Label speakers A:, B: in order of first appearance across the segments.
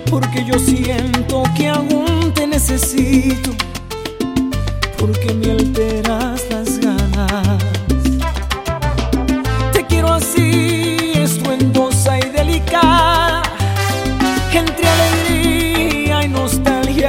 A: porque yo siento que aún te necesito, porque me alteras las ganas. Te quiero así, estruendosa y delicada, entre alegría y nostalgia,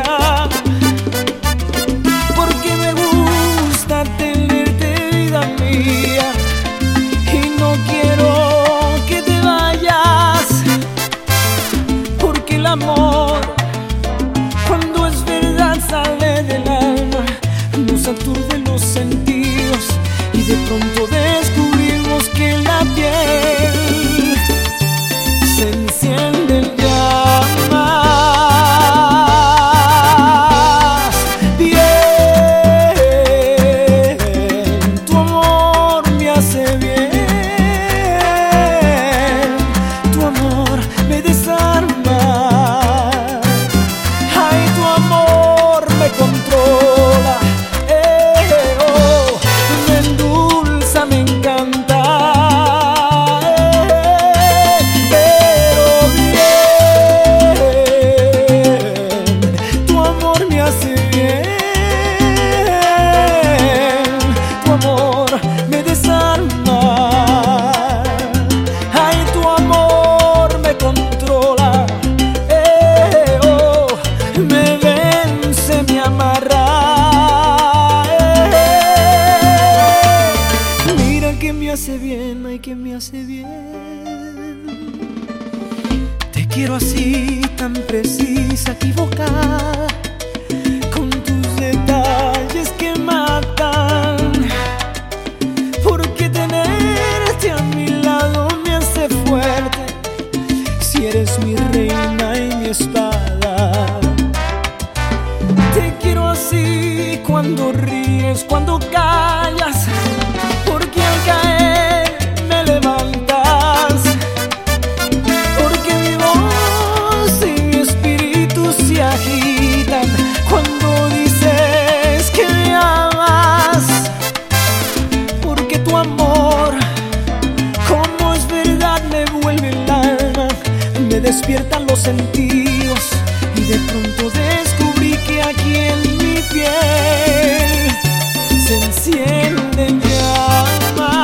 A: porque me gusta tenerte, vida mía, y no quiero que te vayas, porque el amor, cuando es verdad, sale del alma, nos aturde los sentidos y de pronto descubrimos que en la piel se encienden llamas. Bien, tu amor me hace bien, tu amor me desarma, ay, tu amor me controla. Ay, que me hace bien. Te quiero así, tan precisa, equivocada, con tus detalles que matan, porque tenerte a mi lado me hace fuerte, si eres mi reina y mi espada. Te quiero así, cuando ríes, cuando callas, porque al caer me levantas, porque mi voz y mi espíritu se agitan cuando dices que me amas, porque tu amor, como es verdad, me vuelve el alma, me despiertan los sentidos y de pronto descubrí que aquí en mi piel se encienden llamas.